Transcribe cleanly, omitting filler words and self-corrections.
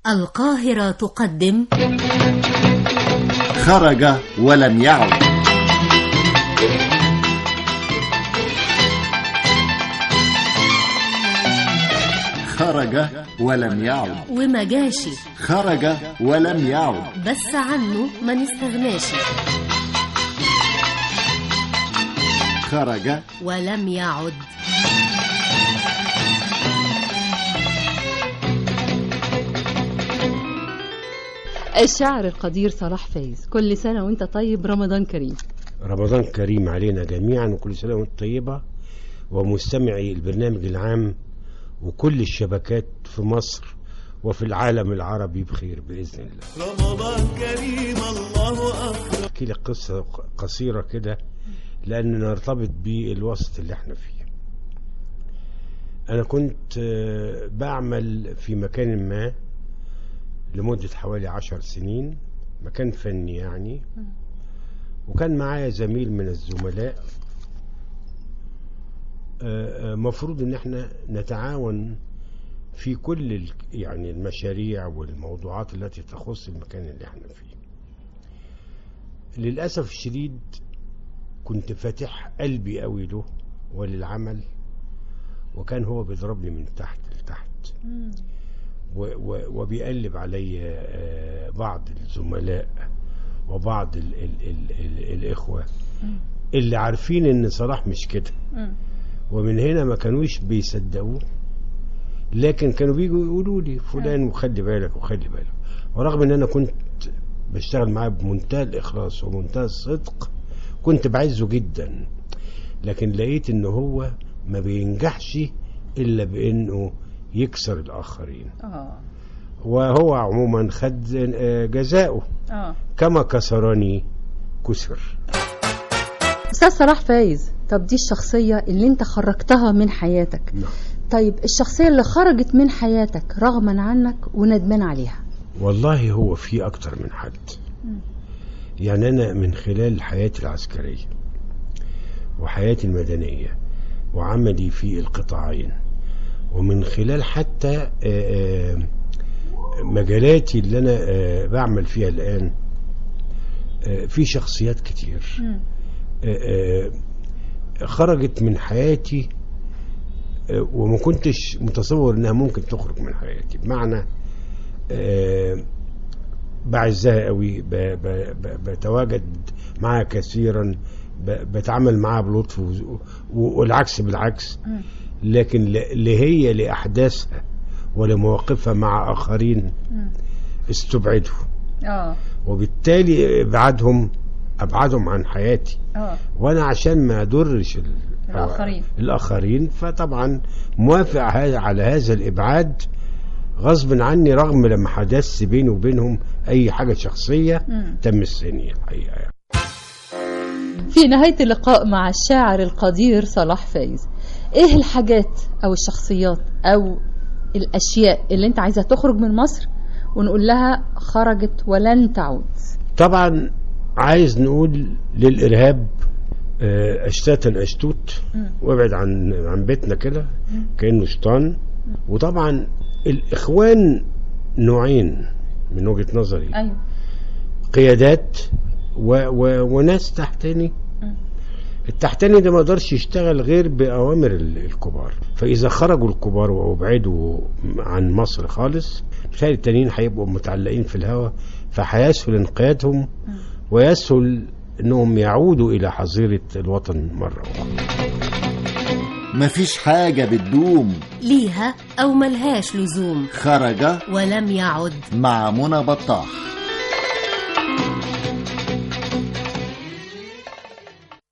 القاهرة تقدم خرج ولم يعد. خرج ولم يعد وما جاشي، خرج ولم يعد بس عنه ما نستغناش. خرج ولم يعد. الشاعر القدير صلاح فايز، كل سنة وانت طيب. رمضان كريم. رمضان كريم علينا جميعا، وكل سنة وانت طيبة، ومستمعي البرنامج العام وكل الشبكات في مصر وفي العالم العربي بخير بإذن الله. رمضان كريم الله أكبر. احكي لك قصة قصيرة كده لأن نرتبط بالوسط اللي احنا فيه. أنا كنت بعمل في مكان ما لمدة حوالي 10 سنين، مكان فني يعني، وكان معايا زميل من الزملاء. مفروض ان احنا نتعاون في كل يعني المشاريع والموضوعات التي تخص المكان اللي احنا فيه. للأسف الشديد كنت فاتح قلبي قوي له وللعمل، وكان هو بيضربني من تحت لتحت وبيقلب علي بعض الزملاء وبعض الإخوة اللي عارفين ان صلاح مش كده، ومن هنا ما كانوش بيصدقوه، لكن كانوا بيجوا يقولوا لي فلان وخلي بالك وخلي بالك. ورغم ان انا كنت بشتغل معاه بمنتهى الإخلاص ومنتهى الصدق، كنت بعزه جدا، لكن لقيت ان هو ما بينجحش الا بانه يكسر الآخرين. وهو عموما خد جزاؤه. كما كسرني كسر. أستاذ صلاح فايز، طب دي الشخصية اللي انت خرجتها من حياتك. نعم. طيب الشخصية اللي خرجت من حياتك رغما عنك وندمان عليها؟ والله هو في أكتر من حد. يعني أنا من خلال حياتي العسكرية وحياتي المدنية وعملي في القطاعين، ومن خلال حتى مجالاتي اللي أنا بعمل فيها الآن، في شخصيات كتير خرجت من حياتي وما كنتش متصور انها ممكن تخرج من حياتي. بمعنى بعزها قوي، بتواجد معها كثيرا، بتعامل معها بلطف، والعكس بالعكس، لكن اللي هي لأحداثها ولمواقفها مع آخرين استبعدوا، وبالتالي أبعدهم عن حياتي. وأنا عشان ما أدرش الآخرين فطبعا موافق على هذا الإبعاد غصب عني، رغم لما حدث بيني وبينهم أي حاجة شخصية تمسني الحقيقة يعني. في نهاية اللقاء مع الشاعر القدير صلاح فايز، إيه الحاجات أو الشخصيات أو الأشياء اللي أنت عايزة تخرج من مصر ونقول لها خرجت ولن تعود؟ طبعا عايز نقول للإرهاب أشتاتا أشتوت، وابعد عن بيتنا كده كأنه شيطان. وطبعا الإخوان نوعين من وجهة نظري. أيوة. قيادات وناس تحتاني. التحتاني ده ما قدرش يشتغل غير بأوامر الكبار، فإذا خرجوا الكبار وابعدوا عن مصر خالص، مثال التانيين هيبقوا متعلقين في الهواء، فهيسهل انقيادهم ويسهل انهم يعودوا الى حظيرة الوطن مرة أخرى. مفيش حاجة بتدوم، ليها أو ملهاش لزوم. خرج ولم يعد، مع منى بطاح.